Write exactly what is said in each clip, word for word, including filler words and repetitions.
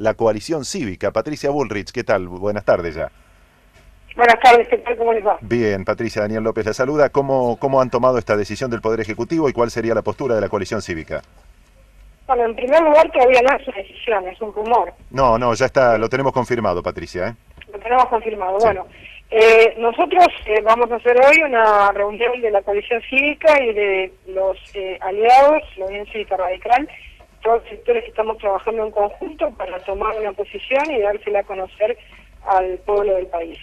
la coalición cívica. Patricia Bullrich, ¿qué tal? Buenas tardes ya. Buenas tardes, ¿qué tal? ¿Cómo les va? Bien, Patricia, Daniel López la saluda. ¿Cómo, cómo han tomado esta decisión del Poder Ejecutivo y cuál sería la postura de la coalición cívica? Bueno, en primer lugar, todavía no es una decisión, es un rumor. No, no, ya está, lo tenemos confirmado, Patricia, ¿eh? Lo tenemos confirmado. Sí. Bueno, eh, nosotros eh, vamos a hacer hoy una reunión de la coalición cívica y de los eh, aliados, la Unión Cívica Radical, todos los sectores que estamos trabajando en conjunto para tomar una posición y dársela a conocer al pueblo del país.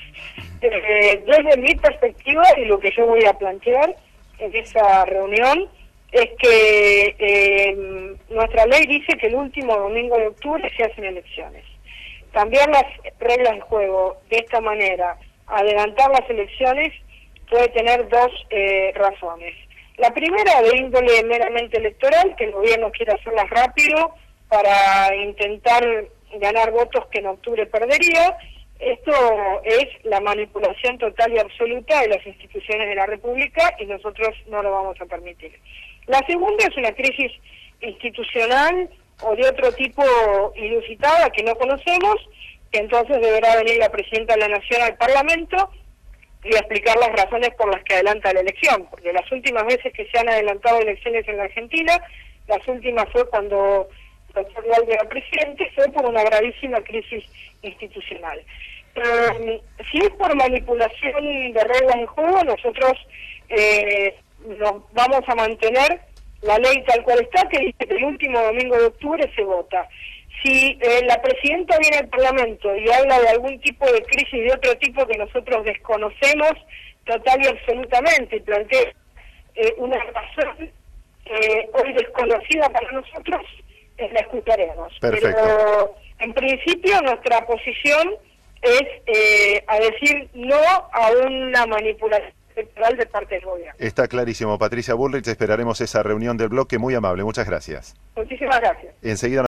Eh, desde mi perspectiva y lo que yo voy a plantear en esa reunión es que eh, nuestra ley dice que el último domingo de octubre se hacen elecciones. Cambiar las reglas de juego de esta manera, adelantar las elecciones, puede tener dos eh, razones. La primera, de índole meramente electoral, que el gobierno quiere hacerlas rápido para intentar ganar votos que en octubre perdería. Esto es la manipulación total y absoluta de las instituciones de la República y nosotros no lo vamos a permitir. La segunda es una crisis institucional o de otro tipo inusitada que no conocemos, que entonces deberá venir la Presidenta de la Nación al Parlamento y explicar las razones por las que adelanta la elección, porque las últimas veces que se han adelantado elecciones en la Argentina, las últimas fue cuando el doctor Dualde era presidente, fue por una gravísima crisis institucional. Eh, si es por manipulación de reglas de juego, nosotros eh, nos vamos a mantener la ley tal cual está, que dice que el último domingo de octubre se vota. Si eh, la Presidenta viene al Parlamento y habla de algún tipo de crisis de otro tipo que nosotros desconocemos total y absolutamente, y plantea eh, una razón eh, hoy desconocida para nosotros, eh, la escucharemos. Perfecto. Pero en principio nuestra posición es eh, a decir no a una manipulación electoral de parte del gobierno. Está clarísimo, Patricia Bullrich, esperaremos esa reunión del bloque. Muy amable, muchas gracias. Muchísimas gracias. Enseguida